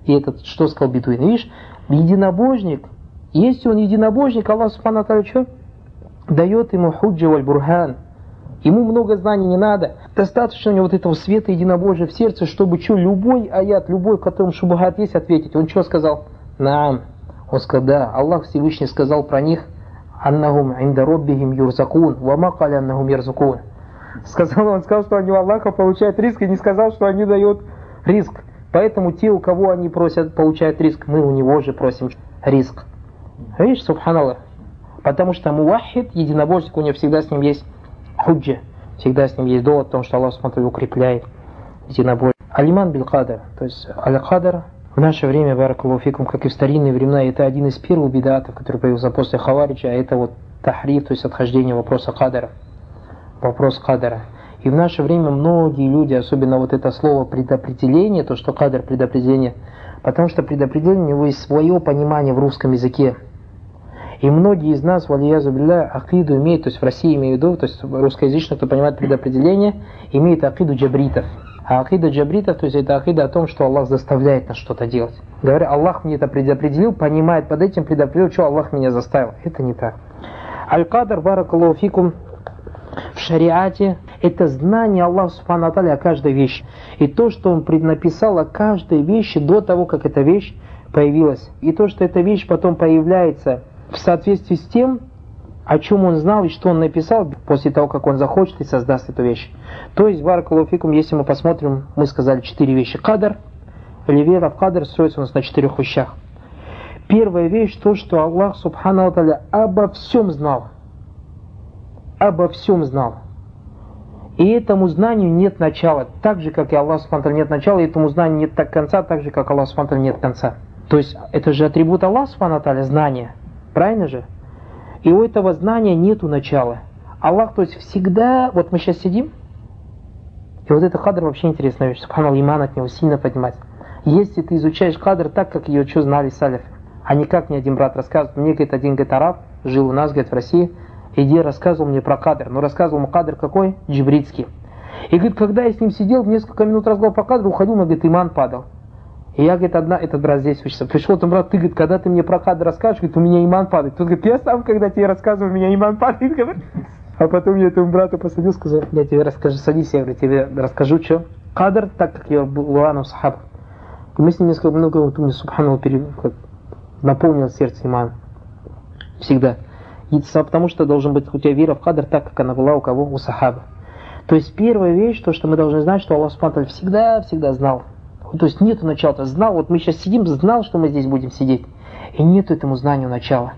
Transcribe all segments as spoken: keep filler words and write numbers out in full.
И этот, что сказал бедуин? Видишь, единобожник, если он единобожник, Аллах Субхану ва Тааля что? Дает ему худжа валь бурхан. Ему много знаний не надо. Достаточно у него вот этого света единобожия в сердце, чтобы что, любой аят, любой, в котором шубахат есть, ответить. Он что сказал? Наам. Он сказал, да, Аллах Всевышний сказал про них, аннахум инда роббихим юрзакун, ва ма каля аннахум ярзакун. Сказал, он сказал, что они у Аллаха получают риск, и не сказал, что они дают риск. Поэтому те, у кого они просят, получают риск, мы у него же просим риск. Видишь, субханаллах. Потому что муахид, единобожник, у него всегда с ним есть худжа, всегда с ним есть довод о том, что Аллах Субхану укрепляет единобожие. Алиман бил кадар, то есть аль-кадар в наше время, баракаллаху фикум, как и в старинные времена, это один из первых бидатов, который появился после хавариджа, а это вот тахриф, то есть отхождение вопроса кадара. Вопрос кадара. И в наше время многие люди, особенно вот это слово предопределение, то, что кадар предопределение, потому что предопределение, у него есть свое понимание в русском языке. И многие из нас, валиязу билля, акиду имеют, то есть в России имею в виду, то есть русскоязычно, кто понимает предопределение, имеет акиду джабритов. А акида джабритов, то есть это акида о том, что Аллах заставляет нас что-то делать. Говоря, Аллах мне это предопределил, понимает под этим предопределил, что Аллах меня заставил. Это не так. Аль-кадар, баракаллаху фикум, в шариате это знание Аллаха Субхану ва Тааля о каждой вещи. И то, что Он преднаписал о каждой вещи до того, как эта вещь появилась. И то, что эта вещь потом появляется в соответствии с тем, о чем он знал и что он написал после того, как он захочет и создаст эту вещь. То есть, баракаллаху фикум, если мы посмотрим, мы сказали четыре вещи. Кадар, или вера в кадар строится у нас на четырех вещах. Первая вещь, то, что Аллах Субхану ва Тааля обо всем знал. Обо всем знал. И этому знанию нет начала. Так же, как и Аллах Субхану ва Тааля нет начала, и этому знанию нет так конца, так же, как Аллах Субхану ва Тааля нет конца. То есть, это же атрибут Аллаха Субхану ва Тааля, знание. Правильно же? И у этого знания нету начала. Аллах, то есть всегда, вот мы сейчас сидим, и вот это кадр вообще интересная вещь. Субханаллах, иман от него сильно поднимается. Если ты изучаешь кадр так, как ее что знали салифы, а не как мне один брат рассказывает, мне, говорит, один, говорит, араб, жил у нас, говорит, в России, и где рассказывал мне про кадр. Но рассказывал ему кадр какой? Джибритский. И говорит, когда я с ним сидел, несколько минут разговаривал по кадру, уходил, мне, говорит, иман падал. И я, говорит, одна, этот брат здесь учится. Пришел, там, брат, ты, говорит, когда ты мне про кадр расскажешь, говорит, у меня иман падает. Тут, говорит, я сам, когда тебе рассказываю, у меня иман падает, говорит. А потом я этому брату посадил, сказал, я тебе расскажу, садись, я говорю, тебе расскажу, что. Кадр, так как я был у сахаб. И мы с ним несколько много, вот у меня, субханаллах, наполнил сердце иман. Всегда. И, потому что должен быть у тебя вера в кадр так, как она была у кого? У сахаба. То есть первая вещь, то, что мы должны знать, что Аллах Субхану ва Тааля всегда-всегда знал. То есть нету начала, знал, вот мы сейчас сидим, знал, что мы здесь будем сидеть. И нету этому знанию начала.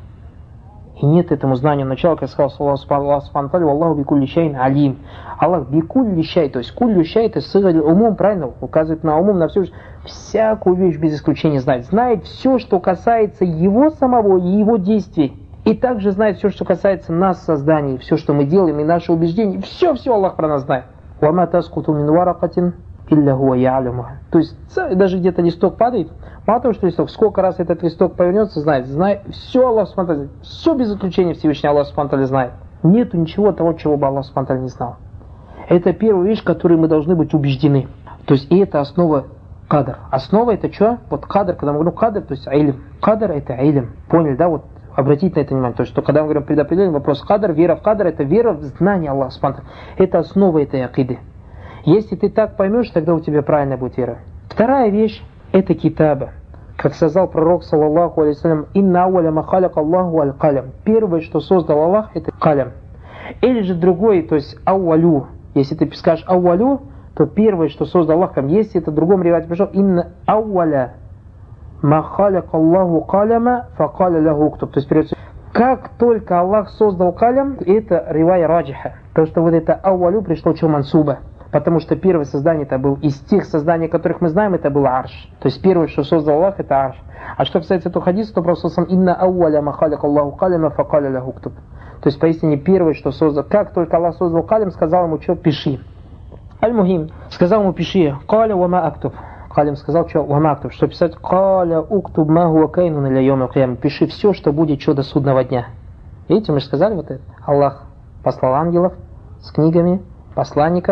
И нет этому знанию начала, как сказал Аллах Субхану ва Тааля, Аллаху бикулли шайин алим. Аллах бикулли шай, то есть куллю шай, это сыграли умом, правильно, указывает на умом, на всю, всякую вещь без исключения знает. Знает все, что касается его самого и его действий. И также знает все, что касается нас, созданий, все, что мы делаем, и наши убеждения. Все-все Аллах про нас знает. Вама таскуту мин варакатин илля хуа я'лямуха. То есть даже где-то листок падает, мало того, что листок, сколько раз этот листок повернется, знает, знает, все Аллах Субхану ва Тааля, все без исключения Всевышний Аллах Субхану ва Тааля знает. Нету ничего того, чего бы Аллах Субхану ва Тааля не знал. Это первая вещь, которой мы должны быть убеждены. То есть и это основа кадр. Основа это что? Вот кадр, когда мы говорим кадр, то есть илм. Кадр это илм. Поняли, да? Вот обратите на это внимание. То есть, что когда мы говорим предопределение, вопрос кадр, вера в кадр, это вера в знание Аллаха Субхану ва Тааля. Это основа этой акиды. Если ты так поймешь, тогда у тебя правильная будет вера. Вторая вещь – это китаба. Как сказал пророк, саллаллаху алейхи вассалям, «Инна ауаля ма халяка Аллаху аль-калям». Первое, что создал Аллах, это калям. Или же другой, то есть ауалю. Если ты скажешь ауалю, то первое, что создал Аллах, если это в другом ривате пришел, «Инна ауаля ма халяка Аллаху каляма факаля лаху уктуб». То есть переводится, как только Аллах создал калям, это ривая раджиха. То, что вот это ауалю пришло чё мансуба. Потому что первое создание это был из тех созданий, которых мы знаем, это был арш. То есть первое, что создал Аллах, это арш. А что касается этого хадиса, то просто сам инна ауаля ма халяка Аллаху каляма факаля лаху уктуб. То есть поистине первое, что создал, как только Аллах создал калям, сказал ему, что пиши. Аль-Мухим. Сказал ему, пиши. Каля ва ма актуб. Калям сказал, что ва ма актуб. Что писать? Каля уктуб ма хуа кайнун иля йома аль-киям. Пиши все, что будет, что до судного дня. Видите, мы же сказали вот это. Аллах послал ангелов с книгами, посланников,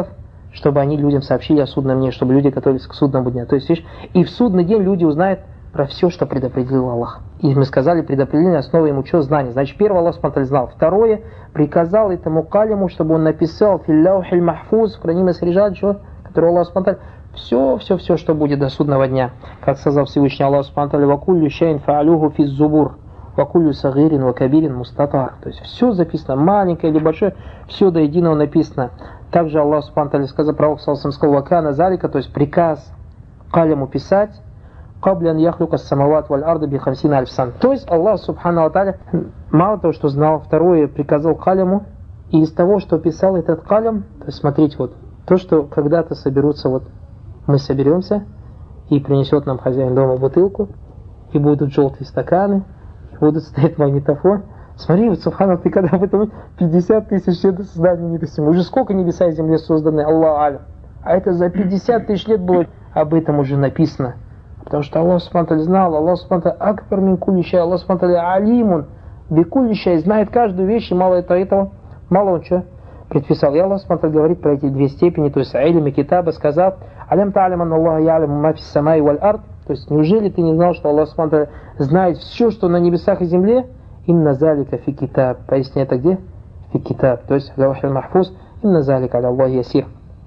чтобы они людям сообщили о судном дне, чтобы люди готовились к судному дню. То есть, видишь, и в судный день люди узнают про все, что предопределил Аллах. И мы сказали, предопределение основа ему что? Знание. Значит, первое, Аллах субхану ва тааля знал. Второе, приказал этому калиму, чтобы он написал филляухиль махфуз, в хранимой срежаль, что? Который Аллах субхану ва тааля, все, все, все, что будет до судного дня. Как сказал Всевышний Аллах субхану ва тааля, вакуллю шайин фаалюху физ зубур, вакуллю сагирин вакабирин мустатар. То есть все записано, маленькое или большое, все до единого написано. Также Аллах субхану ва тааля сказал, пророк саллаллаху сказал, вакана залика, то есть приказ калиму писать, каблян яхлюка самават валь арда би хамсина альфсан. То есть Аллах субхану ва тааля мало того, что знал, второе, приказал калиму, и из того, что писал этот калим, то есть смотрите, вот, то, что когда-то соберутся, вот, мы соберемся, и принесет нам хозяин дома бутылку, и будут желтые стаканы, и будут стоять магнитофон. Смотри, вот, субхану, ты когда об этом пятьдесят тысяч лет до создания небес. Уже сколько небеса и земли созданы, Аллах алям. А это за пятьдесят тысяч лет было об этом уже написано. Потому что Аллах субхану знал, Аллах субхану акбар мин кулли шай, Аллах субхану алимун би кулли шай, знает каждую вещь, и мало это этого, мало он что предписал. И Аллах субхану говорит про эти две степени, то есть илм и китаба, сказав, алям та'алям анна Аллаха я'аляму ма фис самай валь ард, то есть неужели ты не знал, что Аллах субхану знает все, что на небесах и земле? Инна залика фи китаб. Поясни, это где? Фи китаб. То есть лаухиль махфуз. Инна залика аля Аллахи ясир.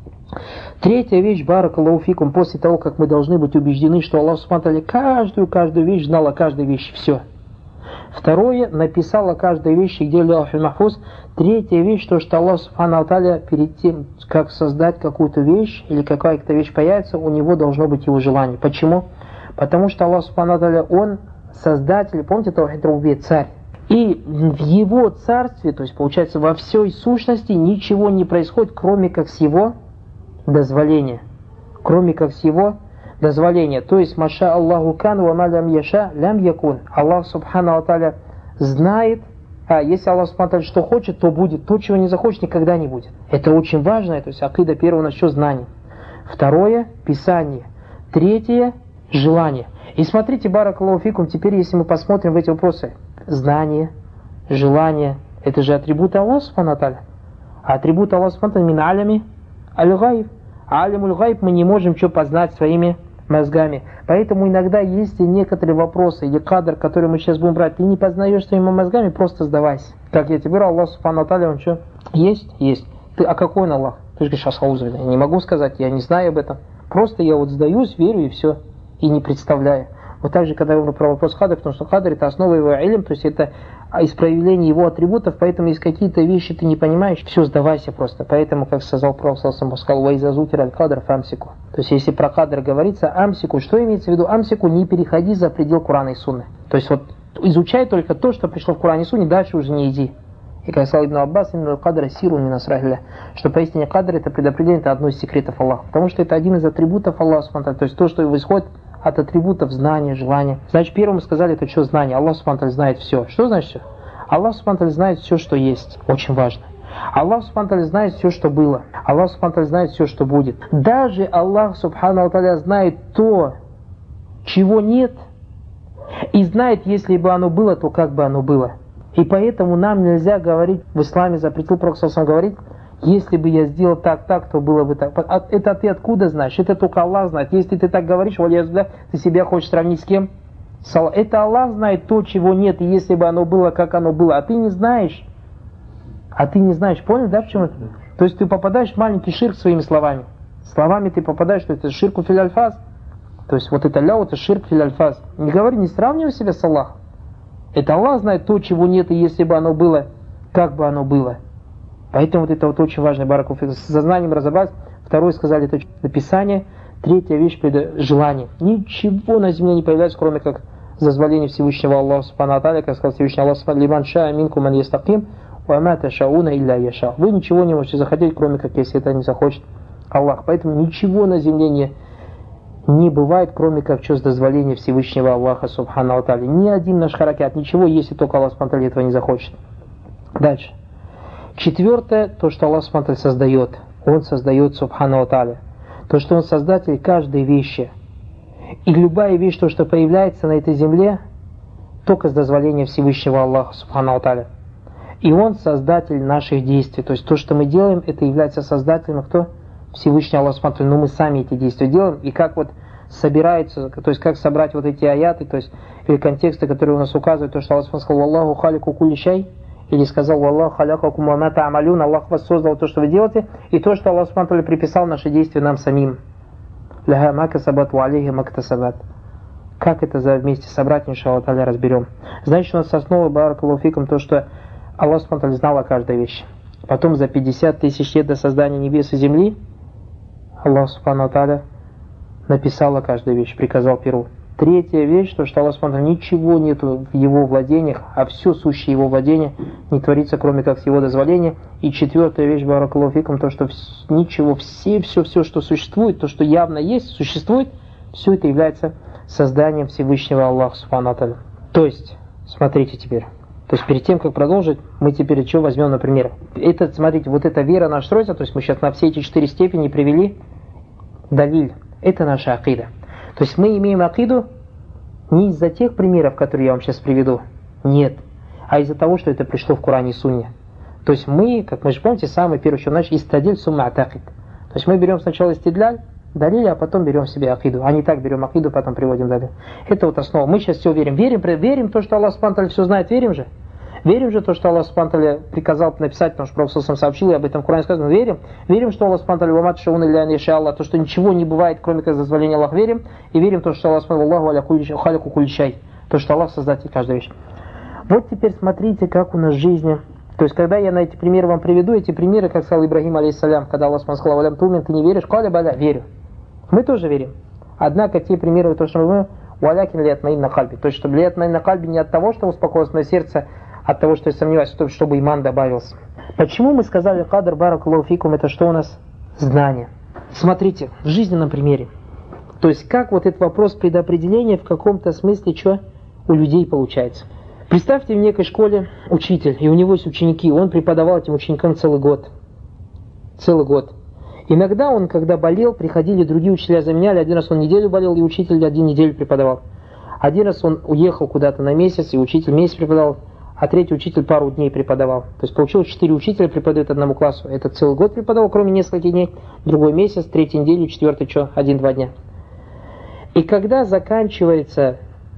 Третья вещь, баракаллаху фикум, после того, как мы должны быть убеждены, что Аллах субхану каждую, каждую вещь знал о каждой вещи. Все. Второе, написал о каждой вещи, где лаухиль махфуз. Третья вещь, то, что Аллах субхану тааля перед тем, как создать какую-то вещь, или какая-то вещь появится, у него должно быть его желание. Почему? Потому что Аллах субхану тааля, он создатель, помните, таухид рубубия, царь. И в его царстве, то есть получается во всей сущности, ничего не происходит, кроме как с его дозволения. Кроме как с его дозволения. То есть, маша Аллаху кан ва ма лям яша лям якун. Аллах субхану тааля знает, а если Аллах субхану тааля что хочет, то будет. То, чего не захочет, никогда не будет. Это очень важно. То есть, акида первое у нас что? Знание. Второе, писание. Третье, желание. И смотрите, баракаллаху фикум, теперь если мы посмотрим в эти вопросы. Знание, желание, это же атрибуты Аллаха субхану тааля. А атрибуты Аллаха субхану тааля мин алями аль-гайб. А алямуль гайб мы не можем что познать своими мозгами. Поэтому иногда есть некоторые вопросы или кадр, который мы сейчас будем брать, ты не познаешь своими мозгами, просто сдавайся. Как я тебе говорю, Аллах субхану тааля, он что? Есть? Есть. Ты, а какой он Аллах? Ты же говоришь, асхаузу, я не могу сказать, я не знаю об этом. Просто я вот сдаюсь, верю и все. И не представляю. Вот так же, когда я говорю про вопрос кадр, потому что кадр это основа его илм, то есть это из проявления его атрибутов, поэтому если какие-то вещи ты не понимаешь, все, сдавайся просто. Поэтому, как сказал пророк, сказал, вайзазутир аль-кадр фамсику. То есть если про кадр говорится, амсику, что имеется в виду? Амсику, не переходи за предел Курана и Сунны. То есть вот изучай только то, что пришло в Коране и Сунне, дальше уже не иди. И как сказал Ибн Аббас, именно кадр сиру минасрахиля, что поистине кадр это предопределение, это одно из секретов Аллаха. Потому что это один из атрибутов Аллаха, то есть то, что исходит от атрибутов знания, желания. Значит, первым мы сказали, это что знание. Аллах субхану знает все. Что значит все? Аллах субхану знает все, что есть. Очень важно. Аллах субхану знает все, что было. Аллах субхану знает все, что будет. Даже Аллах субхану знает то, чего нет, и знает, если бы оно было, то как бы оно было. И поэтому нам нельзя говорить, в исламе запретил пророк саллаллаху алейхи ва саллям говорить, если бы я сделал так, так, то было бы так. Это ты откуда знаешь? Это только Аллах знает. Если ты так говоришь, ты себя хочешь сравнить с кем? Это Аллах знает то, чего нет, и если бы оно было, как оно было. А ты не знаешь. А ты не знаешь. Понял, да, почему? То есть ты попадаешь в маленький ширк своими словами. Словами ты попадаешь, что это ширку фил альфаз. То есть вот это ляу, это ширк фил альфаз. Не говори, не сравнивай себя с Аллахом. Это Аллах знает то, чего нет, и если бы оно было, как бы оно было. Поэтому вот это вот очень важно, баракаллаху фик. С сознанием разобрать. Второе сказали, это написание. Третья вещь, желание. Ничего на земле не появляется, кроме как дозволения Всевышнего Аллаха субхану тааля, как сказал Всевышний Аллах субхану лиман шаа минкум ан ястаким ва ма ташауна илля яша. Вы ничего не можете захотеть, кроме как если это не захочет Аллах. Поэтому ничего на земле не, не бывает, кроме как что с дозволения Всевышнего Аллаха субхану тааля. Ни один наш харакят, ничего, если только Аллах субхану тааля этого не захочет. Дальше. Четвертое, то, что Аллах субхану тааля создает. Он создает субхану тааля. То, что Он создатель каждой вещи. И любая вещь, то, что появляется на этой земле, только с дозволения Всевышнего Аллаха субхану тааля. И Он создатель наших действий. То есть то, что мы делаем, это является создателем кто? Всевышний Аллах смотрит, но мы сами эти действия делаем, и как вот собираются, то есть как собрать вот эти аяты, то есть или контексты, которые у нас указывают, то, что Аллах сказал, Аллаху халику кулли шай, или сказал, Аллах халякакум ва ма та'амалюн, Аллах вас создал то, что вы делаете, и то, что Аллах смотрит, приписал наши действия нам самим. Ляха ма касабат ва алейхи ма ктасабат. Как это за вместе собрать, иншаллах та'аля, разберем. Значит, у нас основа баракаллаху фикум то, что Аллах смотрит, знал о каждой вещи. Потом за пятьдесят тысяч лет до создания небес и земли Аллах субхану та'аля написал о каждой вещи, приказал перу. Третья вещь, то, что Аллах субхану ничего нету в его владениях, а все сущее его владение не творится, кроме как с его дозволения. И четвертая вещь, баракаллаху фикум, то, что ничего, все, все, все, что существует, то, что явно есть, существует, все это является созданием Всевышнего Аллаха субхану та'аля. То есть, смотрите теперь. То есть перед тем, как продолжить, мы теперь что возьмем, например. Это, смотрите, вот эта вера наша строится, то есть мы сейчас на все эти четыре степени привели далиль. Это наша акида. То есть мы имеем акиду не из-за тех примеров, которые я вам сейчас приведу. Нет. А из-за того, что это пришло в Коране и Сунне. То есть мы, как мы же помните, самый первый, что начали, истадиль сумма атакид. То есть мы берем сначала истидляль, далиль, а потом берем себе акиду. А не так берем акиду, потом приводим далиль. Это вот основа. Мы сейчас все верим. Верим, верим в то, что Аллах субхану та'аля все знает, верим же. Верим же то, что Аллах субхану та'аля приказал написать, потому что Пророк сам сообщил, и об этом в Коране сказано. Верим. Верим, что Аллах субхану та'аля ва ма ташауна илля ан яша Аллах, то, что ничего не бывает, кроме как дозволения Аллаха. Верим. И верим в то, что Аллах субхану Аллаху аля халику кулли шай, то, что Аллах создатель каждой вещи. Вот теперь смотрите, как у нас в жизни. То есть, когда я на эти примеры вам приведу, эти примеры, как сказал Ибрагим алейхиссалям, когда Аллах сказал, «Валям тумен, ты не веришь?» «Каля баля», верю. Мы тоже верим. Однако те примеры, то, что мы «Валякин лият маин на кальби», то есть, чтобы лият маин на кальби не от того, что успокоилось мое сердце, от того, что я сомневаюсь, чтобы иман добавился. Почему мы сказали «Кадр баракаллаху фикум» — это что у нас? Знание. Смотрите, в жизненном примере. То есть, как вот этот вопрос предопределения в каком-то смысле, что у людей получается. Представьте, в некой школе учитель, и у него есть ученики, он преподавал этим ученикам целый год. Целый год. Иногда он, когда болел, приходили другие учителя, заменяли. Один раз он неделю болел, и учитель один неделю преподавал. Один раз он уехал куда-то на месяц, и учитель месяц преподавал, а третий учитель пару дней преподавал. То есть получилось, четыре учителя преподают одному классу. Этот целый год преподавал, кроме нескольких дней. Другой месяц, третий неделю, четвертый что? Один-два дня. И когда заканчивается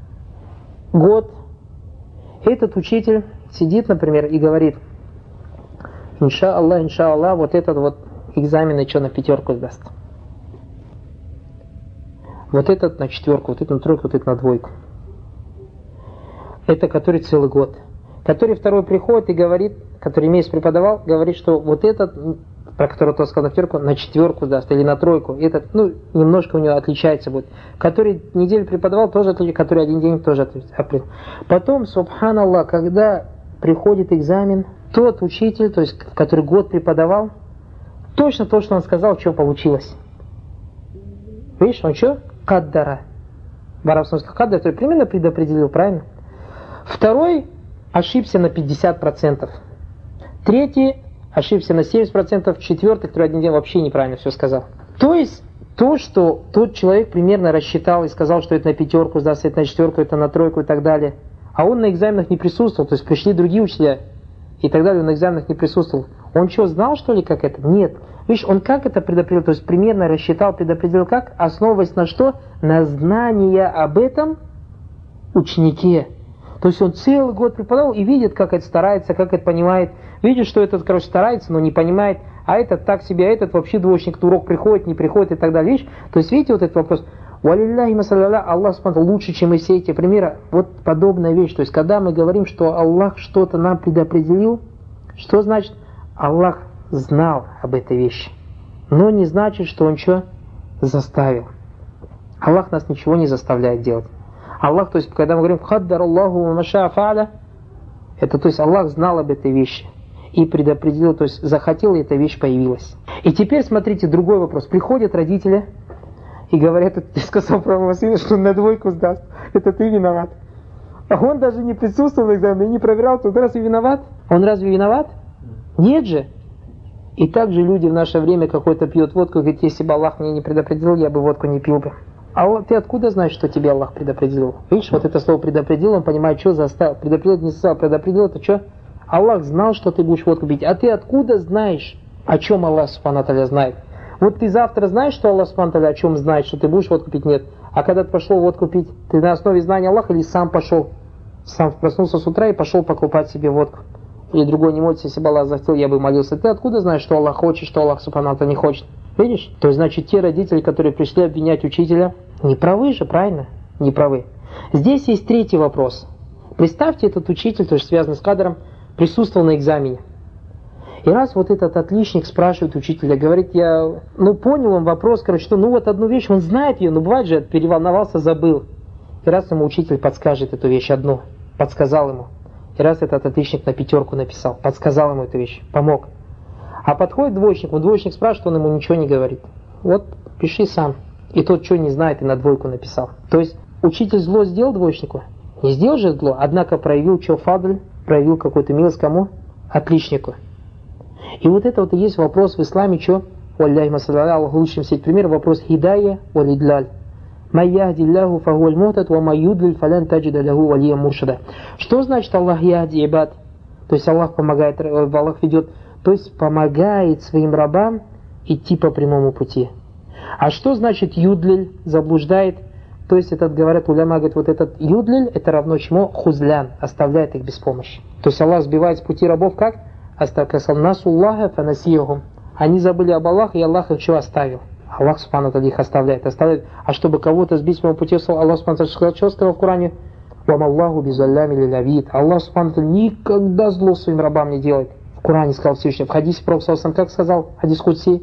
год, этот учитель сидит, например, и говорит: инша Аллах, инша Аллах, вот этот вот экзамен еще на пятерку сдаст. Вот этот на четверку, вот этот на тройку, вот этот на двойку. Это который целый год. Который второй приходит и говорит, который месяц преподавал, говорит, что вот этот, про которого тот сказал на пятерку, на четверку даст или на тройку. Этот, ну, немножко у него отличается будет. Который неделю преподавал, тоже отличается, который один день тоже отличается. Потом, субханаллах, когда приходит экзамен, тот учитель, то есть, который год преподавал, точно то, что он сказал, что получилось. Видишь, он что? Каддара. В арабском языке каддара, то есть примерно предопределил, правильно? Второй ошибся на пятьдесят процентов. Третий ошибся на семьдесят процентов. Четвертый, который один день вообще неправильно все сказал. То есть, то, что тот человек примерно рассчитал и сказал, что это на пятерку сдаст, это на четверку, это на тройку и так далее, а он на экзаменах не присутствовал, то есть пришли другие учителя и так далее, он на экзаменах не присутствовал. Он что, знал, что ли, как это? Нет. Видишь, он как это предопределил? То есть примерно рассчитал, предопределил как? Основываясь на что? На знание об этом ученике. То есть он целый год преподавал и видит, как это старается, как это понимает. Видит, что этот, короче, старается, но не понимает, а этот так себе, а этот вообще двоечник, на урок приходит, не приходит и так далее. Видишь? То есть видите вот этот вопрос? Валилляхи масалля, Аллах смотрит лучше, чем и все эти примеры. Вот подобная вещь. То есть когда мы говорим, что Аллах что-то нам предопределил, что значит? Аллах знал об этой вещи. Но не значит, что Он что? Заставил. Аллах нас ничего не заставляет делать. Аллах, то есть, когда мы говорим «Хаддар Аллаху маша фа'аля», это, то есть, Аллах знал об этой вещи и предопределил, то есть, захотел, и эта вещь появилась. И теперь, смотрите, другой вопрос. Приходят родители и говорят: ты сказал про моего сына, что он на двойку сдаст. Это ты виноват. А он даже не присутствовал в экзамене, не проверял, то разве виноват? Он разве виноват? Нет же. И также люди в наше время какой-то пьют водку и говорят: если бы Аллах мне не предопределил, я бы водку не пил бы. А вот ты откуда знаешь, что тебе Аллах предопределил? Видишь, вот это слово предопределил, он понимает, что заставил. Предопределил, не заставил, предопределил, это что? Аллах знал, что ты будешь водку пить. А ты откуда знаешь, о чем Аллах субхану ва тааля знает? Вот ты завтра знаешь, что Аллах Субхану ва Тааля о чем знает, что ты будешь водку пить? Нет. А когда ты пошел водку пить, ты на основе знания Аллаха или сам пошел? Сам проснулся с утра и пошел покупать себе водку. Или другой не молится, если бы Аллах захотел, я бы молился. Ты откуда знаешь, что Аллах хочет, что Аллах Субхану ва Тааля не хочет? Видишь? То есть, значит, те родители, которые пришли обвинять учителя, не правы же, правильно? Не правы. Здесь есть третий вопрос. Представьте, этот учитель, то есть связанный с кадром, присутствовал на экзамене. И раз вот этот отличник спрашивает учителя, говорит, я, ну понял он вопрос, короче, что ну вот одну вещь, он знает ее, но бывает же, переволновался, забыл. И раз ему учитель подскажет эту вещь одну, подсказал ему. И раз этот отличник на пятерку написал, подсказал ему эту вещь, помог. А подходит двоечник, он двоечник спрашивает, он ему ничего не говорит. Вот, пиши сам. И тот, что не знает, и на двойку написал. То есть, учитель зло сделал двоечнику? Не сделал же зло, однако проявил что фадль, проявил какую-то милость кому? Отличнику. И вот это вот и есть вопрос в исламе, что? Валляхи масалля, Аллах лучшим сеть пример, вопрос хидая валидлаль. Майяхдилляху фахуаль мухтад, ва майюдлиль фалян таджида ляху валия муршада. Что значит Аллах яхди ибад? То есть Аллах помогает, Аллах ведет, то есть помогает своим рабам идти по прямому пути. А что значит юдлиль, заблуждает? То есть этот, говорят, уляма, говорит, вот этот юдлиль, это равно чему? Хузлян, оставляет их без помощи. То есть Аллах сбивает с пути рабов как? Оставил насуллаха фанасихум. Они забыли об Аллахе, и Аллах их что оставил? Аллах Субхану ва Тааля их оставляет, оставляет. А чтобы кого-то сбить с моего пути, Аллах Субхану ва Тааля сказал, что сказал в Коране? Вамаллаху бизаллями лилявид. Аллах Субхану ва Тааля никогда зло своим рабам не делает. В Коране сказал Всевышний. В хадисе Пророк саллаллаху как сказал? Хадис Кудси.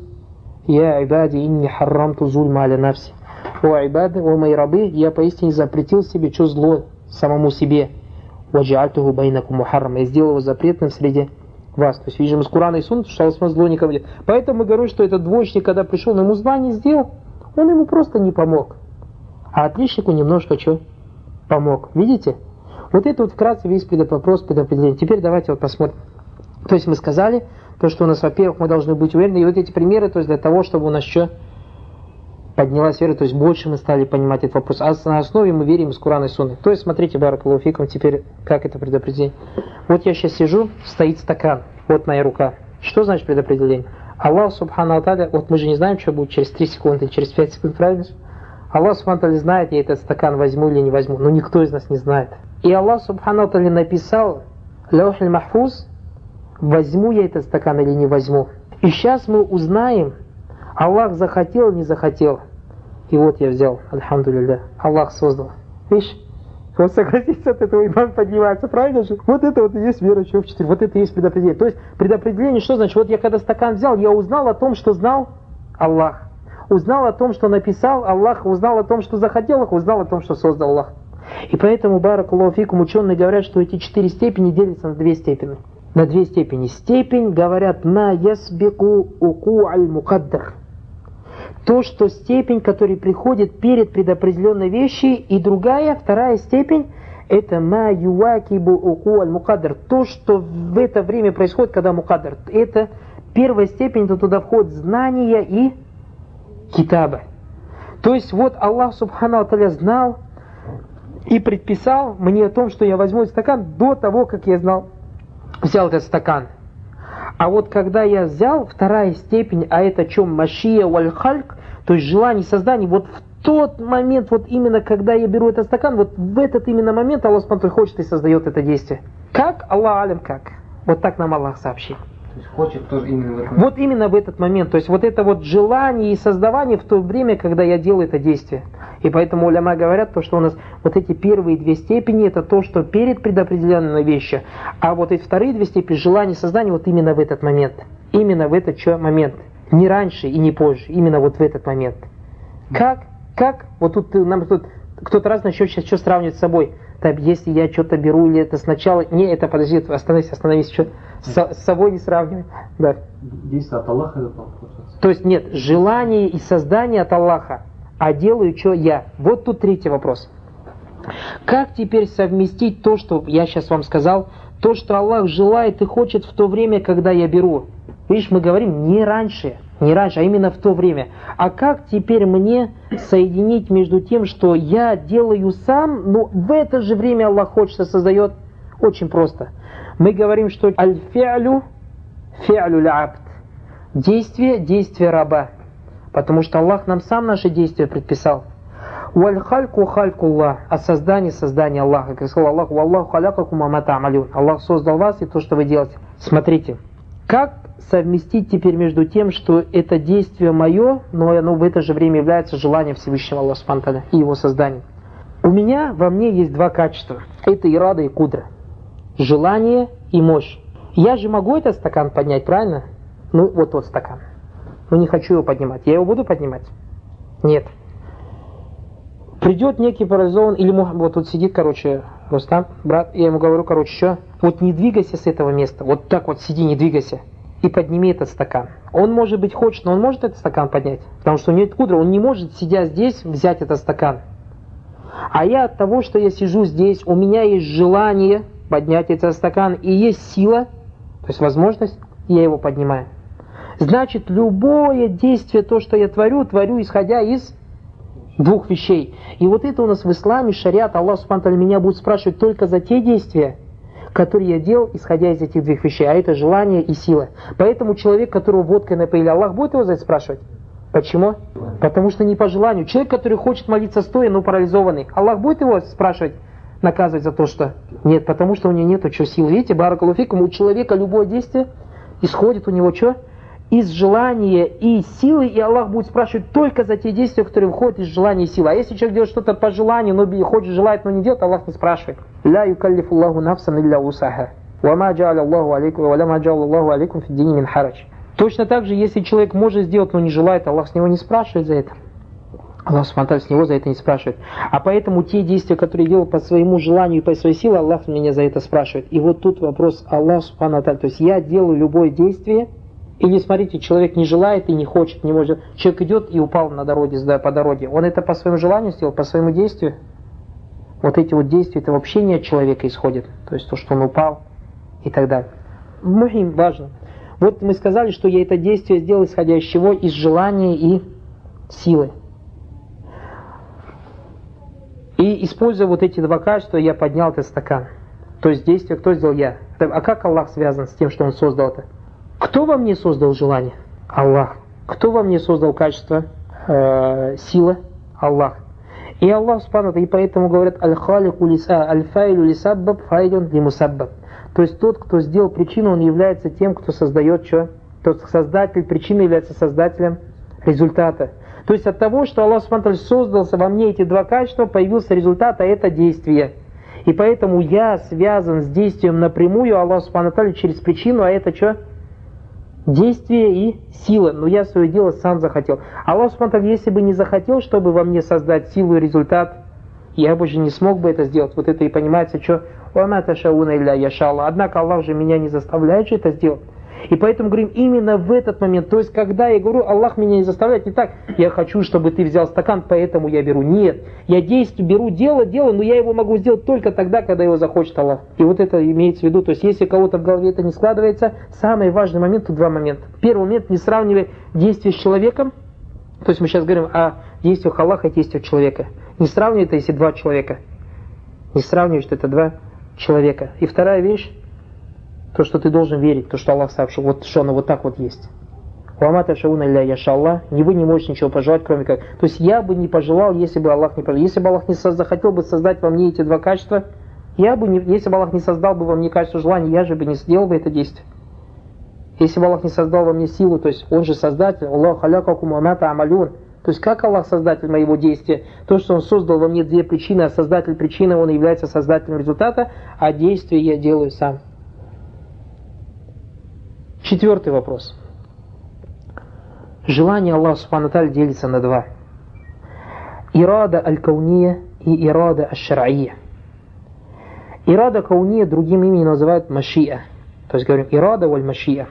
Я ибади инни харрамту зульма аля нафси. О ибады, о мои рабы, я поистине запретил себе что зло самому себе. Ваджиальтуху байнакум мухаррам. Я сделал его запретным среди вас. То есть, видим из Корана и Сунны, что Аллах зло никому не. Поэтому мы говорим, что этот двоечник, когда пришел, он ему знание сделал, он ему просто не помог. А отличнику немножко что? Помог. Видите? Вот это вот вкратце весь вопрос предопределения. Теперь давайте вот посмотрим. То есть мы сказали, то, что у нас, во-первых, мы должны быть уверены, и вот эти примеры, то есть для того, чтобы у нас что? Поднялась вера, то есть больше мы стали понимать этот вопрос. А на основе мы верим из Корана и Сунны. То есть, смотрите, баракаллаху фикум, теперь как это предопределение. Вот я сейчас сижу, стоит стакан, вот моя рука. Что значит предопределение? Аллах Субхану ва Тааля, вот мы же не знаем, что будет через три секунды, через пять секунд, правильно? Аллах Субхану ва Тааля знает, я этот стакан возьму или не возьму, но никто из нас не знает. И Аллах Субхану ва Тааля написал, Лаухиль Махфуз, возьму я этот стакан или не возьму. И сейчас мы узнаем, Аллах захотел или не захотел. И вот я взял, альхамдулилля, Аллах создал. Видишь? Вот согласиться от этого иман поднимается, правильно же? Вот это вот и есть вера в четыре, вот это и есть предопределение. То есть предопределение, что значит? Вот я когда стакан взял, я узнал о том, что знал Аллах. Узнал о том, что написал Аллах, узнал о том, что захотел Аллах, узнал о том, что создал Аллах. И поэтому, баракаллаху фикум, ученые говорят, что эти четыре степени делятся на две степени. На две степени. Степень, говорят, на ясбику уку аль-мукаддар. То, что степень, которая приходит перед предопределенной вещью, и другая, вторая степень, это ма юакибу уку аль-мукаддар. То, что в это время происходит, когда мукаддар. Это первая степень, то туда входит знание и китаба. То есть вот Аллах Субхану ва Тааля знал и предписал мне о том, что я возьму этот стакан до того, как я знал, взял этот стакан. А вот когда я взял, вторая степень, а это чем? Машия валь хальк, то есть желание создания, вот в тот момент, вот именно когда я беру этот стакан, вот в этот именно момент Аллах Субхану хочет и создает это действие. Как? Аллах алим как? Вот так нам Аллах сообщил. То есть хочет тоже именно в этот момент. Вот именно в этот момент. То есть вот это вот желание и создавание в то время, когда я делаю это действие. И поэтому уляма говорят, то, что у нас вот эти первые две степени, это то, что перед предопределенной вещью. А вот эти вторые две степени, желание создания, вот именно в этот момент. Именно в этот что, момент. Не раньше и не позже. Именно вот в этот момент. Как? Как? Вот тут нам тут кто-то раз начнет сейчас что сравнивать с собой. Так, если я что-то беру, или это сначала... Не, это подожди, остановись, остановись, что с, с собой не сравнивай. Да. Действие от Аллаха это получается. То есть нет, желание и создание от Аллаха, а делаю что я. Вот тут третий вопрос. Как теперь совместить то, что я сейчас вам сказал, то, что Аллах желает и хочет в то время, когда я беру? Видишь, мы говорим не раньше, не раньше, а именно в то время. А как теперь мне соединить между тем, что я делаю сам, но в это же время Аллах хочет и создает? Очень просто. Мы говорим, что аль-фи'лю фи'лю л'абд. Действие, действие раба. Потому что Аллах нам сам наши действия предписал. Валь хальку халькуллах, а создание создание Аллаха. Как сказал Аллах, валлаху халякакум ама та'малюн. Аллах создал вас и то, что вы делаете. Смотрите, как совместить теперь между тем, что это действие мое, но оно в это же время является желанием Всевышнего Аллаха субхану ва тааля и его созданием. У меня, во мне есть два качества. Это ирада и кудра. Желание и мощь. Я же могу этот стакан поднять, правильно? Ну, вот тот стакан. Но не хочу его поднимать. Я его буду поднимать? Нет. Придет некий парализованный, или вот тут сидит, короче, Рустам, брат, я ему говорю, короче, что? Вот не двигайся с этого места. Вот так вот сиди, не двигайся. И подними этот стакан. Он, может быть, хочет, но он может этот стакан поднять. Потому что у него нет кудра. Он не может, сидя здесь, взять этот стакан. А я от того, что я сижу здесь, у меня есть желание поднять этот стакан, и есть сила, то есть возможность, я его поднимаю. Значит, любое действие, то, что я творю, творю, исходя из двух вещей. И вот это у нас в исламе, шариат, Аллах субхану ва тааля меня будет спрашивать только за те действия, которые я делал, исходя из этих двух вещей. А это желание и сила. Поэтому человек, которого водкой напоили, Аллах будет его за это спрашивать? Почему? Потому что не по желанию. Человек, который хочет молиться стоя, но парализованный, Аллах будет его спрашивать, наказывать за то, что нет, потому что у него нету что силы. Видите, баракаллаху фикум, у человека любое действие исходит у него что? Из желания и силы, и Аллах будет спрашивать только за те действия, которые выходят из желания и силы. А если человек делает что-то по желанию, но хочет, желает, но не делает, Аллах не спрашивает. Ля юкаллифу Аллаху нафсан илля усаха. Ва ма джа'аля Аллаху алейкум, ва ля ма джа'аля Аллаху алейкум фи дини мин харадж. Точно так же, если человек может сделать, но не желает, Аллах с него не спрашивает за это. Аллах субхану ва тааля с него за это не спрашивает. А поэтому те действия, которые я делал по своему желанию и по своей силе, Аллах меня за это спрашивает. И вот тут вопрос Аллах субхану ва тааля. То есть я делаю любое действие, или смотрите, человек не желает и не хочет, не может. Человек идет и упал на дороге, по дороге. Он это по своему желанию сделал, по своему действию. Вот эти вот действия, это вообще не от человека исходит. То есть то, что он упал и так далее. Мухим, важно. Вот мы сказали, что я это действие сделал, исходя из чего? Из желания и силы. И используя вот эти два качества, я поднял этот стакан. То есть действие кто сделал? Я. А как Аллах связан с тем, что Он создал это? Кто во мне создал желание? Аллах. Кто во мне создал качество? Э, сила? Аллах. И Аллах субхану, и поэтому говорят аль-халику лиса, аль-файлю лисаббаб, файдун лимусаббаб. То есть тот, кто сделал причину, он является тем, кто создает что? Тот создатель причины является создателем результата. То есть от того, что Аллах субхану создал во мне эти два качества, появился результат, а это действие. И поэтому я связан с действием напрямую Аллах субхану через причину, а это что? Действие и сила. Но я свое дело сам захотел. Аллах субхану, если бы не захотел, чтобы во мне создать силу и результат, я бы же не смог бы это сделать. Вот это и понимается, что «Вама ташауна илля яшалла». Однако Аллах же меня не заставляет же это сделать. И поэтому говорим именно в этот момент. То есть, когда я говорю, Аллах меня не заставляет, не так, я хочу, чтобы ты взял стакан, поэтому я беру. Нет, я действую, беру дело, дело, но я его могу сделать только тогда, когда его захочет Аллах. И вот это имеется в виду. То есть, если у кого-то в голове это не складывается, самый важный момент, тут два момента. Первый момент, не сравнивай действие с человеком. То есть, мы сейчас говорим о действиях Аллаха и действиях человека. Не сравнивай это, если два человека. Не сравнивай, что это два человека. И вторая вещь, то, что ты должен верить, то, что Аллах сообщил, вот что оно вот так вот есть. «Вама ташауна илля яшалла», не вы не можете ничего пожелать, кроме как. То есть я бы не пожелал, если бы Аллах не пожелал. Если бы Аллах не захотел бы создать во мне эти два качества, я бы не, если бы Аллах не создал бы во мне качество желания, я же бы не сделал бы это действие. Если бы Аллах не создал во мне силу, то есть Он же создатель, Аллах халякакум ва ма та'малюн. То есть как Аллах создатель моего действия? То, что Он создал во мне две причины, а создатель причины, Он является создателем результата, а действие я делаю сам. Четвертый вопрос. Желание Аллаха субхану ва тааля делится на два. Ирада аль-кауния и ирада аль-шар'ия. Ирада кауния другим именем называют машия. То есть говорим ирада валь-машия.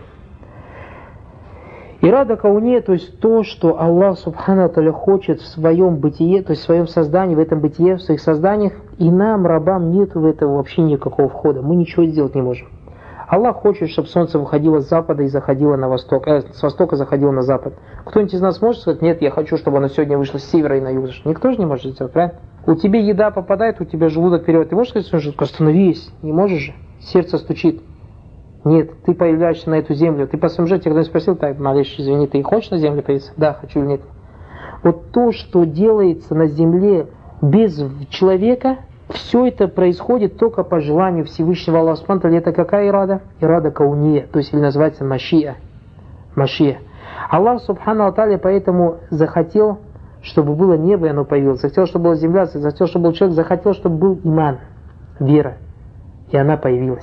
Ирада кауния, то есть то, что Аллах субхану ва тааля хочет в своем бытие, то есть в своем создании, в этом бытие, в своих созданиях, и нам, рабам, нет в это вообще никакого входа. Мы ничего сделать не можем. Аллах хочет, чтобы солнце выходило с запада и заходило на восток, э, с востока заходило на запад. Кто-нибудь из нас может сказать, нет, я хочу, чтобы оно сегодня вышло с севера и на юг. Никто же не может сделать, правильно? У тебя еда попадает, у тебя желудок вперед. Ты можешь сказать, что остановись, не можешь же, сердце стучит. Нет, ты появляешься на эту землю. Ты по своему же тебя спросил, так, малыш, извини, ты хочешь на земле появиться? Да, хочу или нет. Вот то, что делается на земле без человека, все это происходит только по желанию Всевышнего Аллаха Субхану ва Тааля. Это какая ирада? Ирада кауния, то есть или называется машия. Машия. Аллах Субхану ва Тааля поэтому захотел, чтобы было небо, и оно появилось. Захотел, чтобы была земля, захотел, чтобы был человек, захотел, чтобы был иман, вера. И она появилась.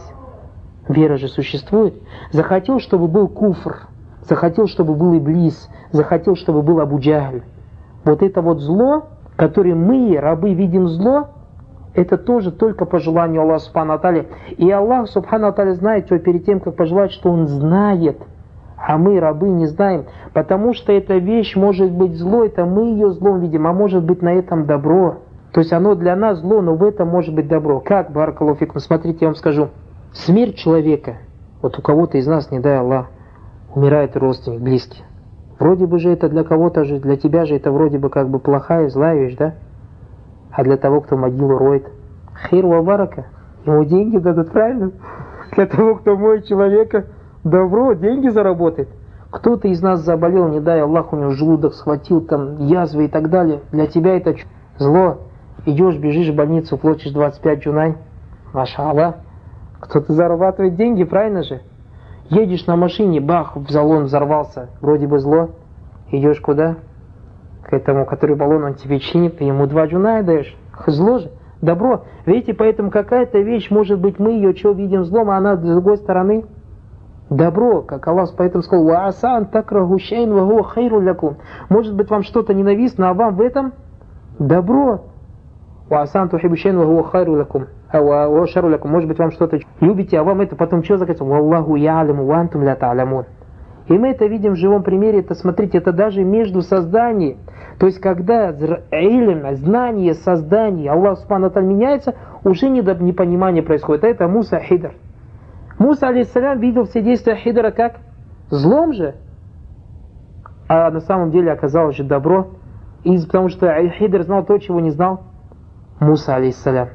Вера же существует. Захотел, чтобы был куфр. Захотел, чтобы был Иблис. Захотел, чтобы был Абу Джахль. Вот это вот зло, которое мы, рабы, видим зло, это тоже только по желанию Аллаха Субхану ва Тааля. И Аллах Субхану ва Тааля знает, что перед тем, как пожелать, что Он знает, а мы, рабы, не знаем. Потому что эта вещь может быть зло, это мы ее злом видим, а может быть на этом добро. То есть оно для нас зло, но в этом может быть добро. Как, баракаллаху фикум, смотрите, я вам скажу. Смерть человека, вот у кого-то из нас, не дай Аллах, умирает родственник, близкий. Вроде бы же это для кого-то же, для тебя же это вроде бы как бы плохая, злая вещь, да? А для того, кто могилу роет, хейр ва барака, ему деньги дадут, правильно? Для того, кто моет человека, добро, деньги заработает. Кто-то из нас заболел, не дай Аллах, у него желудок схватил, там, язвы и так далее. Для тебя это зло. Идешь, бежишь в больницу, платишь двадцать пять джунай. Маша Аллах. Кто-то зарабатывает деньги, правильно же? Едешь на машине, бах, в салон взорвался. Вроде бы зло. Идешь куда? К этому, который баллон, он тебе чинит, ты ему два джуная даешь. Зло же. Добро. Видите, поэтому какая-то вещь, может быть, мы ее что видим злом, а она с другой стороны добро, как Аллах поэтому сказал, «Ваасан такраху шай'ан ва хуа хайрун лякум». Может быть, вам что-то ненавистно, а вам в этом добро. «Ваасан тухибу шай'ан ва хуа хайрун лякум». Может быть, вам что-то любите, а вам это потом что закатится? «Валлаху я'аляму ва антум ля та'лямун». И мы это видим в живом примере. Это, смотрите, это даже между созданием. То есть, когда илм, знание, создание, Аллах Субхану ва Тааля меняется, уже непонимание происходит. А это Муса Хидр. Муса, алейхиссалям, видел все действия Хидра как злом же, а на самом деле оказалось же добро. И потому что Хидр знал то, чего не знал Муса, алейхиссалям.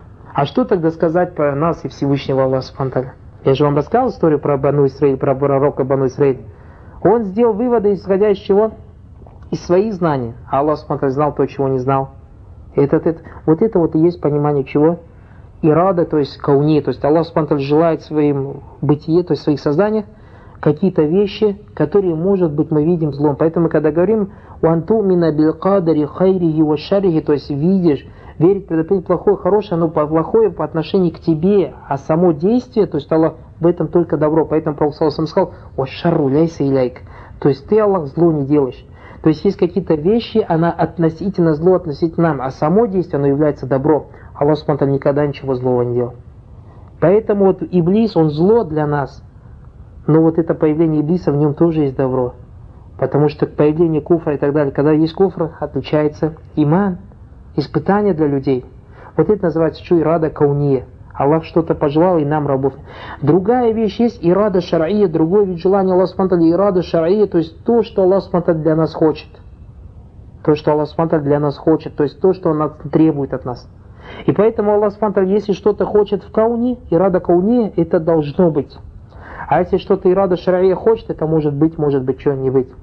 А что тогда сказать про нас и Всевышнего Аллаха Субхану ва Тааля? Я же вам рассказал историю про Бану Исраиль, про пророка Бану Исраиль. Он сделал выводы, исходя из чего? Из своих знаний. А Аллах Субхану ва Тааля знал то, чего не знал. Это, это, вот это вот и есть понимание чего? Ирада, то есть кауни, то есть Аллах Субхану ва Тааля желает своим бытие, то есть в своих созданиях, какие-то вещи, которые, может быть, мы видим злом. Поэтому, когда говорим «Вантумина билкадари хайрихи ва шарихи», то есть видишь, верить, предопределить плохое, хорошее, оно плохое по отношению к тебе, а само действие, то есть Аллах в этом только добро. Поэтому Пророк саллаллаху алейхи ва саллям сказал «Вашарру ляйса иляйк». То есть ты, Аллах, зло не делаешь. То есть есть какие-то вещи, она относительно зло, относительно нам, а само действие, оно является добро. Аллах Субхану ва Тааля никогда ничего злого не делал. Поэтому вот Иблис, он зло для нас, но вот это появление Иблиса, в нем тоже есть добро. Потому что появление куфра и так далее, когда есть куфр, отличается иман, испытание для людей. Вот это называется что? Ирада кауния. Аллах что-то пожелал и нам рабов. Другая вещь есть ирада шар'ия, другое вид желания Аллаха Субхану ва Тааля, ирада шар'ия, то есть то, что Аллах Субхану ва Тааля для нас хочет. То, что Аллах Субхану ва Тааля для нас хочет, то есть то, что Он требует от нас. И поэтому Аллах Субхану ва Тааля, если что-то хочет в кауне, ирада кауния, это должно быть. А если что-то ирада шар'ия хочет, это может быть, может быть, что не быть.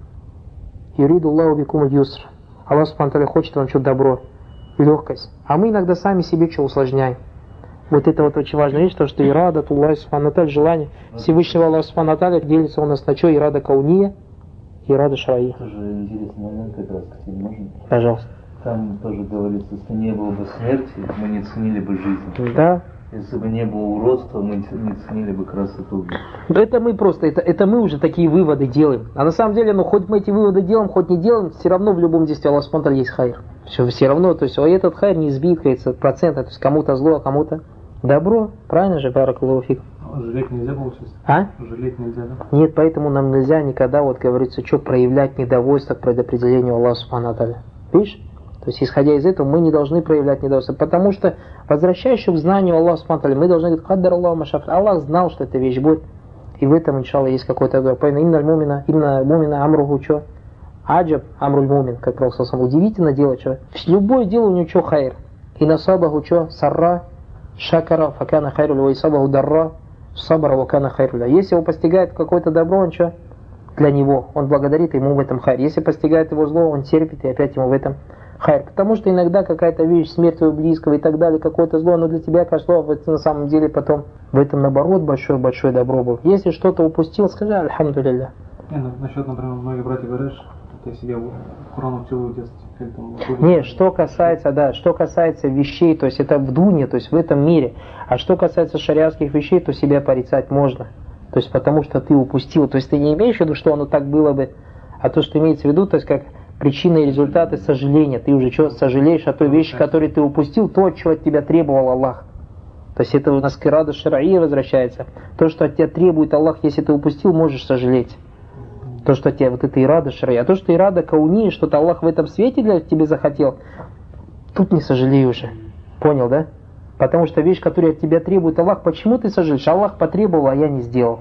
Юриду Аллаху бикум юср. Аллах Субхану ва Тааля хочет вам что-то добро, легкость. А мы иногда сами себе что усложняем. Вот это вот очень важная вещь, то, что ирада, Аллах Субхану ва Тааля, желание Всевышнего Аллаха Субхану ва Тааля делится у нас на что? Ирада кауния, ирада шар'ия. Тоже интересный момент, как раз, кстати, можно? Пожалуйста. Там тоже говорится, если не было бы смерти, мы не ценили бы жизнь. Да. Если бы не было уродства, мы не ценили бы красоту. Это мы просто, это, это мы уже такие выводы делаем. А на самом деле, ну хоть мы эти выводы делаем, хоть не делаем, все равно в любом действии Аллах Субхану ва Тааля есть хайр. Все, все равно, то есть, а этот хайр не избивается процентно, то есть кому-то зло, а кому-то добро. Правильно же, баракаллаху фик? Жалеть нельзя получается? А? Жалеть нельзя, да? Нет, поэтому нам нельзя никогда, вот говорится, что проявлять недовольство к предопределению Аллаха Субхану ва Тааля. Видишь? То есть, исходя из этого, мы не должны проявлять недовольство, потому что, возвращаясь к знанию Аллаха Субхану ва Тааля, мы должны говорить, «Каддар Аллаху ма ша'а». Аллах знал, что эта вещь будет, и в этом, иншаллах, есть какой-то добро. Поэтому именно мумина, именно мумина амруху что? Аджаб амруль мумин, как Пророк саллаллаху алейхи ва саллям, удивительно дело, что? Любое дело у него что хайр. И насабаху что? Сарра, шакара, факана хайру, ва исабаху дарра, Сабра вакана хайрля. Если его постигает какое-то добро, он что? Для него. Он благодарит, ему в этом хайр. Если постигает его зло, он терпит, и опять ему в этом хайр. Потому что иногда какая-то вещь, смерть твоего близкого и так далее, какое-то зло, оно для тебя кажется, а на самом деле потом в этом наоборот большое-большое добро было. Если что-то упустил, скажи альхамдулилля. Не, ну, насчет, например, многие братья говорят, что я себя Куран учил в детстве. Не, что касается, да, что касается вещей, то есть это в дуне, то есть в этом мире. А что касается шариатских вещей, то себя порицать можно. То есть потому что ты упустил. То есть ты не имеешь в виду, что оно так было бы, а то, что имеется в виду, то есть как причины и результаты сожаления. Ты уже что, сожалеешь о той вещи, которую ты упустил, то, чего от тебя требовал Аллах. То есть это у нас к ирада шар'ия возвращается. То, что от тебя требует Аллах, если ты упустил, можешь сожалеть. То, что от тебя вот это ирада шар'ия. А то, что ирада кауни, что-то Аллах в этом свете для тебя захотел, тут не сожалей уже. Понял, да? Потому что вещь, которую от тебя требует Аллах, почему ты сожалеешь? Аллах потребовал, а я не сделал.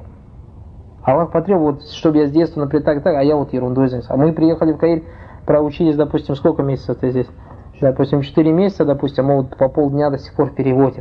Аллах потребовал, вот, чтобы я с детства, например, так, так, а я вот ерундой занялся. А мы приехали в Каир, проучились, допустим, сколько месяцев ты здесь? Допустим, четыре месяца, допустим, мы вот по полдня до сих пор переводим.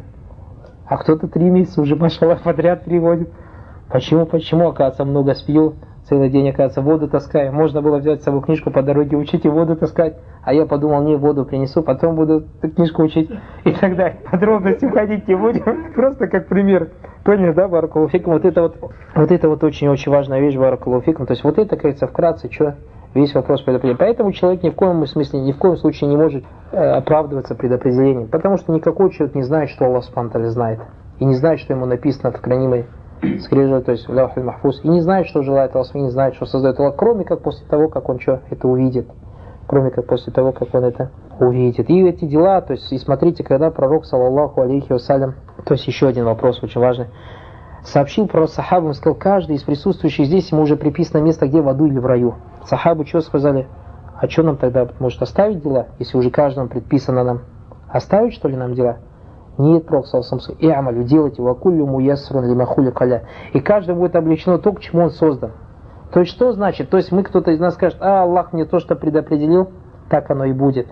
А кто-то три месяца уже, машаллах, подряд переводит. Почему, почему, оказывается, много спью, целый день, оказывается, воду таскаю. Можно было взять с собой книжку по дороге, учить и воду таскать. А я подумал, не, воду принесу, потом буду книжку учить и так далее. Подробности входить не будем, просто как пример. Поняли, да, баракаллаху фикум? Вот это вот, вот это вот очень-очень важная вещь, баракаллаху фикум. То есть вот это, как говорится, вкратце, что весь вопрос предопределения. Поэтому человек ни в коем смысле, ни в коем случае не может э, оправдываться предопределением. Потому что никакой человек не знает, что Аллах субхану ва тааля знает. И не знает, что ему написано в хранимой скрижаль, то есть в лаухиль махфуз. И не знает, что желает Аллах, и не знает, что создает Аллах, кроме как после того, как он что, это увидит. Кроме как после того, как он это увидит. И эти дела, то есть, и смотрите, когда пророк, саллаллаху алейхи вассалям, то есть еще один вопрос очень важный, сообщил про сахабу, он сказал, каждый из присутствующих здесь, ему уже приписано место, где в аду или в раю. Сахабы что сказали? А что нам тогда, может, оставить дела, если уже каждому предписано нам? Оставить, что ли, нам дела? Нет, пророк, саллаллаху алейхи вассалям, и'амалю, делайте, вакуллю муяссрун лима хулика. И каждый будет облечено то, к чему он создан. То есть что значит? То есть мы, кто-то из нас скажет, а Аллах мне то, что предопределил, так оно и будет.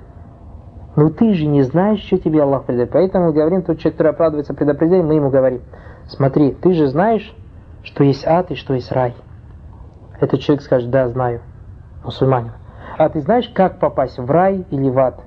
Но ты же не знаешь, что тебе Аллах предопределил. Поэтому мы говорим, тот человек, который оправдывается предопределением, мы ему говорим, смотри, ты же знаешь, что есть ад и что есть рай. Этот человек скажет, да, знаю, мусульманин. А ты знаешь, как попасть в рай или в ад?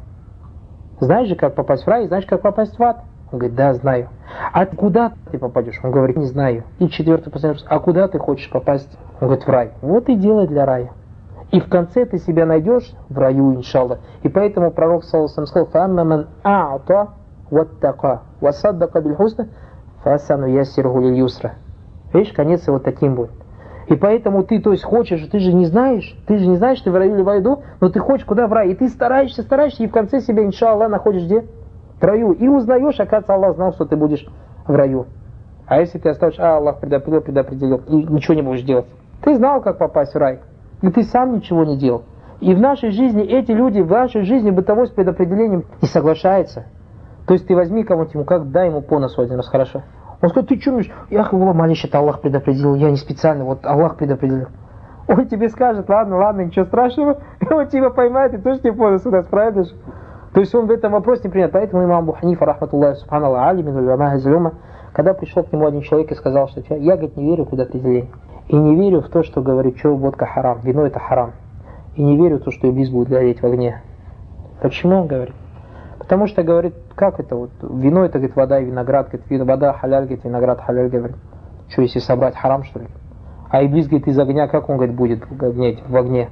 Знаешь же, как попасть в рай, и знаешь, как попасть в ад? Он говорит, да, знаю. А куда ты попадешь? Он говорит, не знаю. И четвертый последний вопрос, а куда ты хочешь попасть? Он говорит, в рай. Вот и делай для рая. И в конце ты себя найдешь в раю, иншаллах. И поэтому пророк, саллаллаху алейхи ва саллям, сказал, فَأَمَّا مَنْ أَعْطَى وَاتَّقَى وَصَدَّقَ بِالْحُسْنَى فَسَنُيَسِّرُهُ لِلْيُسْرَى. Видишь, конец вот таким будет. И поэтому ты, то есть, хочешь, ты же не знаешь, ты же не знаешь, ты в раю или в аду, но ты хочешь куда в рай. И ты стараешься, стараешься, и в конце себя, иншаллах, находишь где? В раю. И узнаешь, оказывается, Аллах знал, что ты будешь в раю. А если ты оставишь, а Аллах предопределил, предопределил, и ничего не будешь делать. Ты знал, как попасть в рай, и ты сам ничего не делал. И в нашей жизни эти люди, в нашей жизни бытовой с предопределением не соглашаются. То есть ты возьми кого-нибудь, ему как, дай ему по носу один раз, хорошо. Он скажет, ты что, Миш, я его малыш, это Аллах предопределил, я не специально, вот Аллах предопределил. Он тебе скажет, ладно, ладно, ничего страшного, и он тебя поймает, и тоже тебе по носу даст, правильно же? То есть он в этом вопросе не принят. Поэтому имам Абу Ханифа, рахматуллахи субханаллах, алимин улама хазлюма, когда пришел к нему один человек и сказал, что я, говорит, не верю в предопределение. И не верю в то, что говорит, что водка харам, вино это харам. И не верю в то, что иблис будет гореть в огне. Почему он говорит? Потому что говорит, как это вот, вино это, говорит, вода и виноград, говорит, вода халяль, говорит, виноград халяль, говорит. Что, если собрать харам, что ли? А иблис, говорит, из огня, как он, говорит, будет гнеть в огне?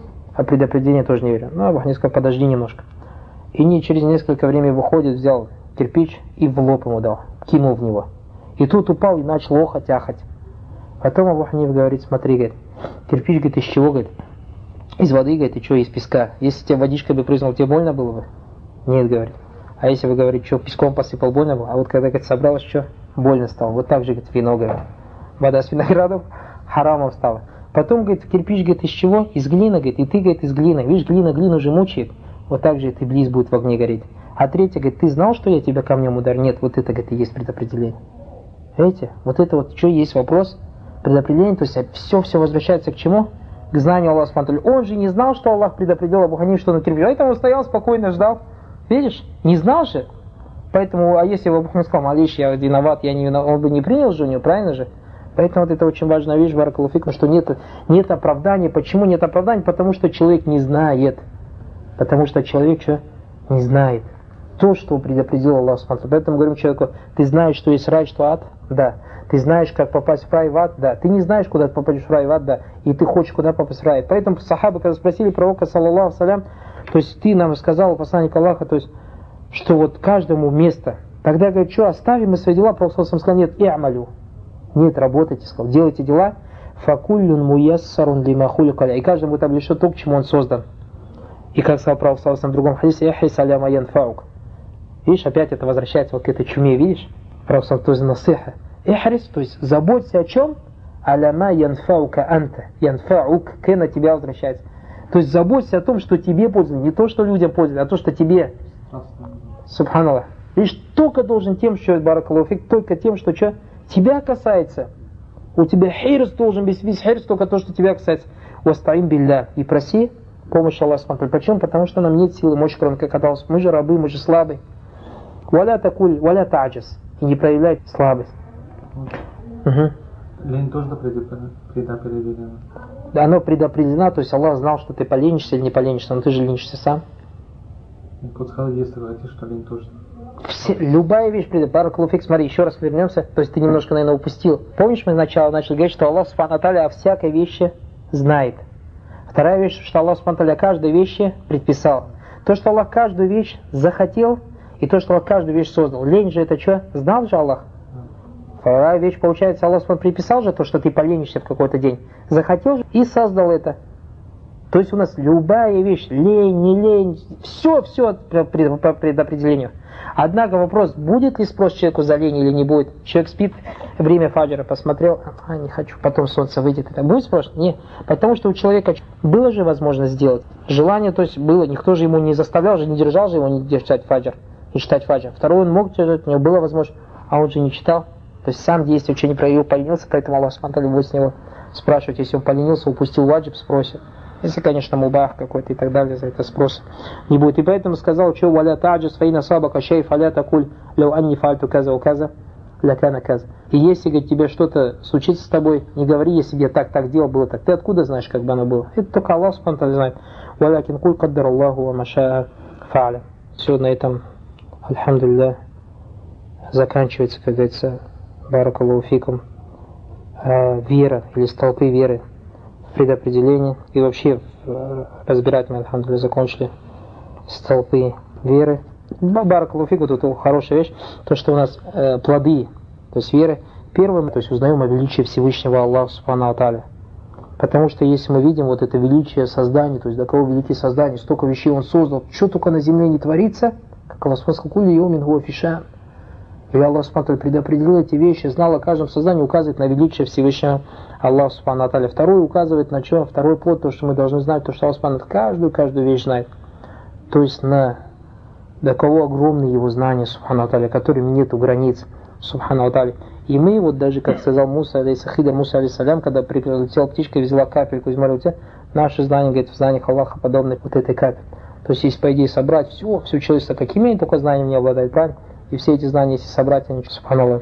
А предопределение тоже не верю. Ну, Абу Ханифа сказал, подожди немножко. И не через несколько времени выходит, взял кирпич и в лоб ему дал, кинул в него. И тут упал и начал охать, ахать. Потом Абу Ханиф говорит, смотри, говорит, кирпич, говорит, из чего, говорит? Из воды, говорит, и что, из песка. Если тебе водичкой бы прызнул, тебе больно было бы? Нет, говорит. А если вы говорите, что, песком посыпал, больно было? А вот когда, говорит, собралось, что, больно стало. Вот так же, говорит, вино, говорит. Вода с виноградом харамом стала. Потом, говорит, кирпич, говорит, из чего? Из глины, говорит, и ты, говорит, из глины. Видишь, глина глину же мучает. Вот так же ты иблис будет в огне гореть. А третье, говорит, ты знал, что я тебя камнем ударю? Нет, вот это, говорит, и есть предопределение. Видите? Вот это вот, что есть вопрос предопределения, то есть все-все возвращается к чему? К знанию Аллаха субхану ва тааля. Он же не знал, что Аллах предопределил Абу Ханифу, что он кирпич. Поэтому он стоял спокойно, ждал. Видишь? Не знал же. Поэтому, а если бы Мухаммад сказал, Малиш, я виноват, я не виноват, он бы не принял же у него, правильно же? Поэтому вот это очень важная вещь, баракаллаху фикум, что нет, нет оправдания. Почему нет оправдания? Потому что человек не знает. Потому что человек что? Не знает. То, что предопределил Аллах Субхану ва Тааля. Поэтому говорим человеку, ты знаешь, что есть рай, что ад? Да. Ты знаешь, как попасть в рай, в ад? Да. Ты не знаешь, куда ты попадешь в рай, в ад? Да. И ты хочешь куда попасть в рай. Поэтому сахабы, когда спросили пророка, саллаллаху салям, то есть ты нам сказал, посланник Аллаха, то есть, что вот каждому место. Тогда говорит, что оставим мы свои дела? Пророк сказал, нет, и'малю. Нет, работайте, сказал, делайте дела. Факуллюн муяссарун лима хулика ля. И каждому будет облегчено то, к чему он создан. И как сказал Пророк в другом хадисе, ихрис аля ма янфаук. Видишь, опять это возвращается вот к этой чуме, видишь? Пророк сказал, то есть насиха. Ихрис, то есть заботься о чем? Аля ма янфаука анта. Янфаук, к на тебя возвращается. То есть заботься о том, что тебе пользуется. Не то, что людям пользуется, а то, что тебе. Субханаллах. Лишь только должен тем, что баракаллаху фик, только тем, что что? Тебя касается. У тебя хирс должен быть, весь хирс только то, что тебя касается. Вастаим билля. И проси помощь Аллаха. Почему? Потому что нам нет силы, мощи, кроме как Аллаха. Мы же рабы, мы же слабые. Валя такуль, валя таджис. И не проявляй слабость. Угу. Лень тоже предопределена. Да, оно предопределено, то есть Аллах знал, что ты поленишься или не поленишься, но ты же ленишься сам. Вот сказал, если вы хотите, что лень тоже. Все, любая вещь придет. Баракаллаху фик, смотри, еще раз вернемся. То есть ты немножко, наверное, упустил. Помнишь, мы сначала начали говорить, что Аллах Субхану ва Тааля о всякой вещи знает. Вторая вещь, что Аллах Субхану ва Тааля каждой вещи предписал. То, что Аллах каждую вещь захотел, и то, что Аллах каждую вещь создал. Лень же это что? Знал же Аллах? Вторая вещь, получается, Аллах Субхану ва Тааля приписал же то, что ты поленишься в какой-то день. Захотел же и создал это. То есть у нас любая вещь, лень, не лень, все, все по предопределению. Однако вопрос, будет ли спрос человеку за лень или не будет. Человек спит, время фаджра посмотрел, а не хочу, потом солнце выйдет. Это будет спрос? Нет. Потому что у человека было же возможность сделать. Желание, то есть было, никто же ему не заставлял, же не держал же его не держать фаджр, не читать фаджр. Второй, он мог держать, у него была возможность, а он же не читал. То есть сам действие, что не проявил, поленился, поэтому Аллах Субхану ва Тааля будет с него спрашивать, если он поленился, упустил ваджиб, спросит. Если, конечно, мубах какой-то и так далее, за это спрос не будет. И поэтому сказал, что валя таджис фаина сабака шей фаля такуль лау анни фальту каза указа лякана каза. И если, говорит, тебе что-то случится с тобой, не говори, если я так, так делал, было так. Ты откуда знаешь, как бы оно было? Это только Аллах Субхану ва Тааля знает. Валякин куль каддар Аллаху ва маша фааля. Все на этом, альхамдулилля, заканчивается, как говорится, баракаллаху фикум, вера или столпы веры. Предопределение. И вообще разбирать мы, альхамдулилля, закончили столпы веры. Баракаллаху фику, тут хорошая вещь, то, что у нас э, плоды, то есть веры. Первым, то есть узнаем о величии Всевышнего Аллаха Субхану ва Тааля. Потому что если мы видим вот это величие создания, то есть до кого великие создания, столько вещей Он создал, что только на земле не творится, как Аллах сказал, кулли йомин гуа фишан. И Аллах Субхану ва Тааля предопределил эти вещи, знал о каждом создании, указывает на величие Всевышнего Аллаха Субхану ва Тааля. Второй указывает на что? Второй плод, то, что мы должны знать, то, что Аллах Субхану ва Тааля каждую, каждую вещь знает. То есть на до кого огромны его знания, Субхану ва Тааля, которым нету границ, Субхану ва Тааля. И мы вот даже, как сказал Муса, алейхи хидр Муса алейхиссалям, когда прилетела птичка и взяла капельку из моря, наши знания, говорит, в знаниях Аллаха подобны вот этой капель. То есть, если по идее собрать все, все человечество, как имеет, только знанием не обладает, правильно? И все эти знания, если собрать, они, Субхану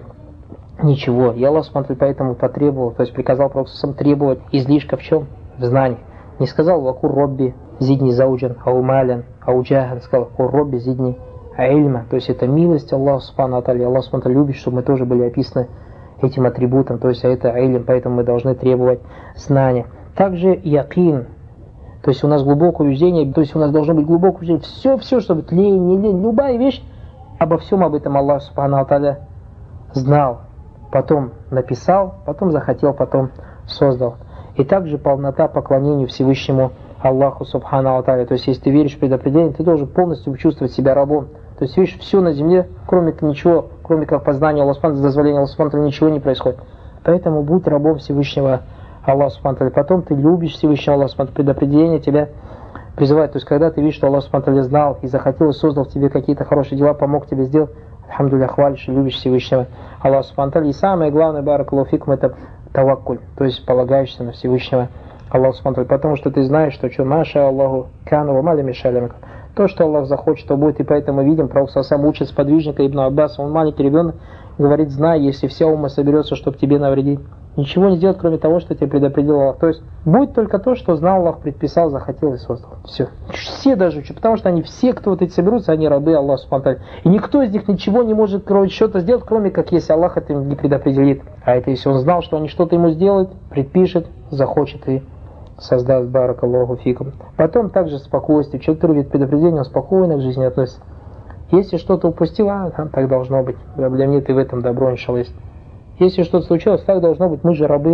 ничего. И Аллах Субхану поэтому потребовал, то есть приказал пророку требовать излишка в чем? В знании. Не сказал вакур робби зидни зауджан, аумалян, ауджахан, сказал вакур робби зидни ильма. То есть это милость Аллаха Субхану Тааля. Аллах Субхану любит, чтобы мы тоже были описаны этим атрибутом. То есть это илм, поэтому мы должны требовать знания. Также якин. То есть у нас глубокое убеждение, то есть у нас должно быть глубокое убеждение. Все, все, чтобы лень, не лень, любая вещь, обо всем об этом Аллах Субхану Тааля знал, потом написал, потом захотел, потом создал. И также полнота поклонению Всевышнему Аллаху Субхану Тааля. То есть если ты веришь в предопределение, ты должен полностью чувствовать себя рабом. То есть видишь, все на земле, кроме ничего, кроме как познания Аллаха Субхану, дозволения Аллаха Субхану, ничего не происходит. Поэтому будь рабом Всевышнего Аллаха Субхану. Потом ты любишь Всевышнего Аллаха Субхану, предопределение тебя призывает. То есть когда ты видишь, что Аллах Субхану знал и захотел и создал в тебе какие-то хорошие дела, помог тебе сделать, альхамдулилля, хвалишь и любишь Всевышнего Аллаха Субхану. И самое главное, баракаллаху фикум, это таваккуль, то есть полагаешься на Всевышнего Аллаха Субхану. Потому что ты знаешь, что что маша Аллаху кану ва маля мишаля. То, что Аллах захочет, то будет. И поэтому видим, Пророк сам учит сподвижника Ибн Аббаса, он маленький ребенок, говорит: знай, если вся умма соберется, чтобы тебе навредить, ничего не сделать, кроме того, что тебе предопределил Аллах. То есть будет только то, что знал Аллах, предписал, захотел и создал. Все. Все даже, потому что они все, кто вот эти соберутся, они рабы Аллаха субхану ва тааля. И никто из них ничего не может, кроме что-то сделать, кроме как если Аллах это не предопределит. А это если он знал, что они что-то ему сделают, предпишет, захочет и создаст. Баракаллаху фикум. Потом также спокойствие. Человек, который видит предопределение, он спокойно к жизни относится. Если что-то упустил, а, там так должно быть. Проблем нет, и в этом добро, иншаллах. Если что-то случилось, так должно быть. Мы же рабы.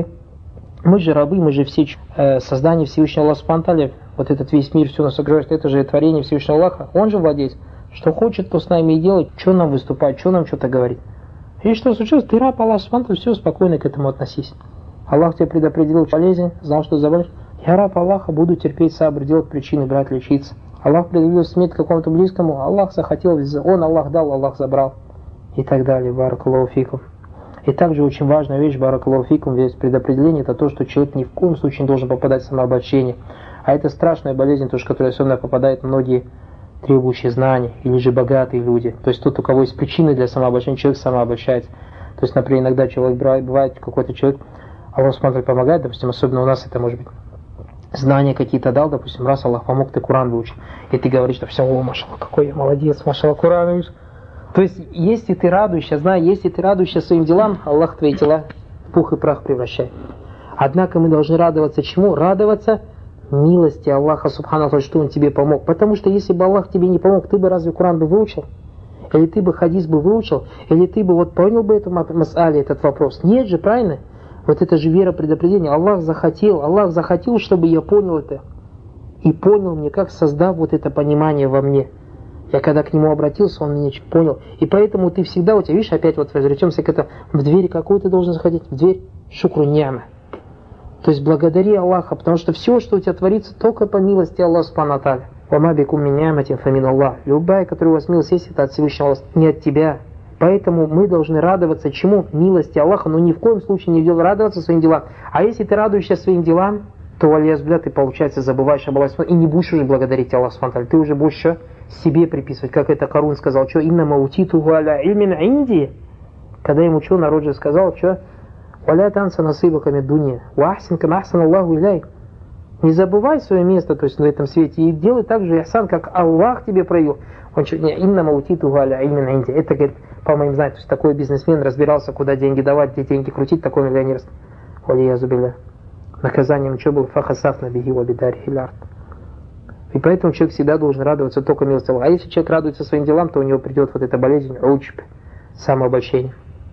Мы же рабы, мы же все э, создания Всевышнего Аллаха субхану ва тааля. Вот этот весь мир, все нас окружает, это же творение Всевышнего Аллаха. Он же владелец. Что хочет, то с нами и делает. Что нам выступать, что нам что-то говорить. И что случилось, ты раб Аллаха субхану ва тааля, все, спокойно к этому относись. Аллах тебе предопределил болезнь, знал, что заболеешь. Я раб Аллаха, буду терпеть сабр, делать причины, брать, лечиться. Аллах предопределил смерть какому-то близкому, Аллах захотел, он Аллах дал, Аллах забрал. И так далее. Баракаллаху фикум. И также очень важная вещь, баракаллаху фикум, весь предопределение, это то, что человек ни в коем случае не должен попадать в самообольщение. А это страшная болезнь, тоже, которая особенно попадает в многие требующие знаний, или же богатые люди. То есть тот, у кого есть причины для самообольщения, человек самообольщается. То есть, например, иногда человек бывает, какой-то человек, Аллах субхану ва тааля помогает, допустим, особенно у нас это может быть, знания какие-то дал, допустим, раз Аллах помог, ты Куран выучил. И ты говоришь, что все, о, машаллах, какой я молодец, машаллах, Куран выучил. То есть, если ты радуешься, знай, если ты радуешься своим делам, Аллах твои дела в пух и прах превращает. Однако мы должны радоваться чему? Радоваться милости Аллаха субхану ва тааля, что Он тебе помог. Потому что если бы Аллах тебе не помог, ты бы разве Куран бы выучил? Или ты бы хадис бы выучил? Или ты бы вот понял бы эту мас'але, этот вопрос? Нет же, правильно? Вот это же вера предопределения. Аллах захотел, Аллах захотел, чтобы я понял это. И понял мне, как создав вот это понимание во мне. Я когда к нему обратился, он меня понял. И поэтому ты всегда, у тебя, видишь, опять вот возвращаемся к этому, в дверь какую ты должен заходить? В дверь шукру ни'ма. То есть благодари Аллаха, потому что все, что у тебя творится, только по милости Аллаха субхану ва тааля. Вама бикум мин ни'матин фа мин Аллах. Любая, которая у вас милость есть, это от Всевышнего Аллаха, не от тебя. Поэтому мы должны радоваться чему? Милости Аллаха, но ни в коем случае не делать радоваться своим делам. А если ты радуешься своим делам, то, валияз-билля, ты, получается, забываешь об Аллахе и не будешь уже благодарить Аллаха субхану ва тааля. Ты уже будешь что? Себе приписывать, как это Карун сказал, что «Инна маутитуху аля ильмин инди». Когда ему что, народ же сказал, что «Валя танса насыбака миддунья, ва ахсин кама ахсан Аллаху иляй». Не забывай свое место, то есть на этом свете, и делай так же ихсан, как Аллах тебе проявил. Он что, не «Инна маутитуху аля ильмин инди». Это, говорит, по моим знаниям, то есть такой бизнесмен разбирался, куда деньги давать, где деньги крутить, такой миллионер. Валиязу-билля. Наказанием что было? Фахасафна биги ва бидари хилярд. И поэтому человек всегда должен радоваться только милости Аллаха. А если человек радуется своим делам, то у него придет вот эта болезнь, уджб, самообольщение.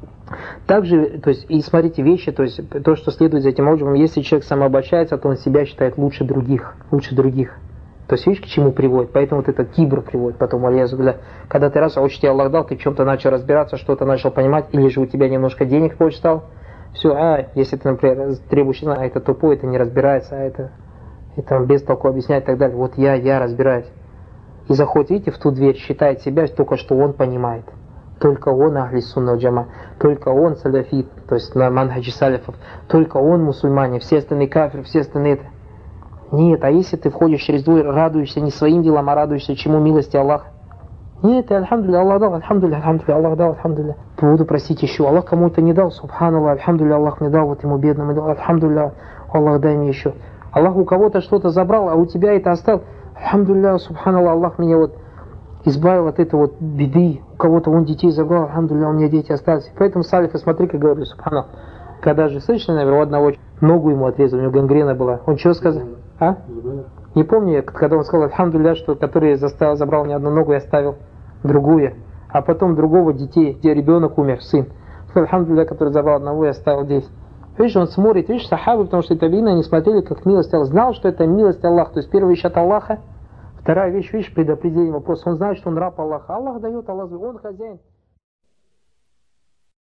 Также, то есть, и смотрите вещи, то есть, то, что следует за этим уджбом, если человек самообольщается, то он себя считает лучше других, лучше других. То есть, видишь, к чему приводит? Поэтому вот это кибр приводит потом, аль-язу-билля. Когда ты раз, а очень тебе Аллах дал, ты в чем-то начал разбираться, что-то начал понимать, или же у тебя немножко денег больше стал, все, а, если ты, например, требуешь, а это тупой, это не разбирается, а это... и там без толку объяснять и так далее. Вот я, я разбираюсь. И заходит, видите, в ту дверь, считает себя только, что он понимает. Только он ахли сунна джама, только он салафит, то есть на манхаджи салифов, только он мусульмане, все остальные кафиры, все остальные это. Нет, а если ты входишь через дверь, радуешься не своим делам, а радуешься чему? Милости Аллаха. Нет, альхамдулилля, Аллах дал, альхамдулилля, альхамдулилля, Аллах дал, альхамдулилля. Буду просить еще, Аллах кому-то не дал, субханаллах, альхамдулилля, Аллах мне дал, вот ему бедному дал, альхамдулилля, Аллах дай мне еще. Аллах у кого-то что-то забрал, а у тебя это оставил. Альхамдулилля, субханаллах, Аллах меня вот избавил от этой вот беды. У кого-то он детей забрал, альхамдулилля, у меня дети остались. Поэтому салифы, смотри, как говорили, субханаллах. Когда же слышали, наверное, у одного ногу ему отрезали, у него гангрена была. Он что сказал? А? Не помню, когда он сказал, альхамдулилля, что который заставил, забрал мне одну ногу и оставил другую. А потом другого детей, где ребенок умер, сын. Альхамдулилля, который забрал одного и оставил десять. Видишь, он смотрит, видишь, сахабы, потому что табиины, они смотрели, как милость Аллаха. Знал, что это милость Аллаха. То есть первая вещь от Аллаха, вторая вещь, видишь, предопределение вопроса. Он знает, что он раб Аллаха. Аллах дает, Аллах, он хозяин.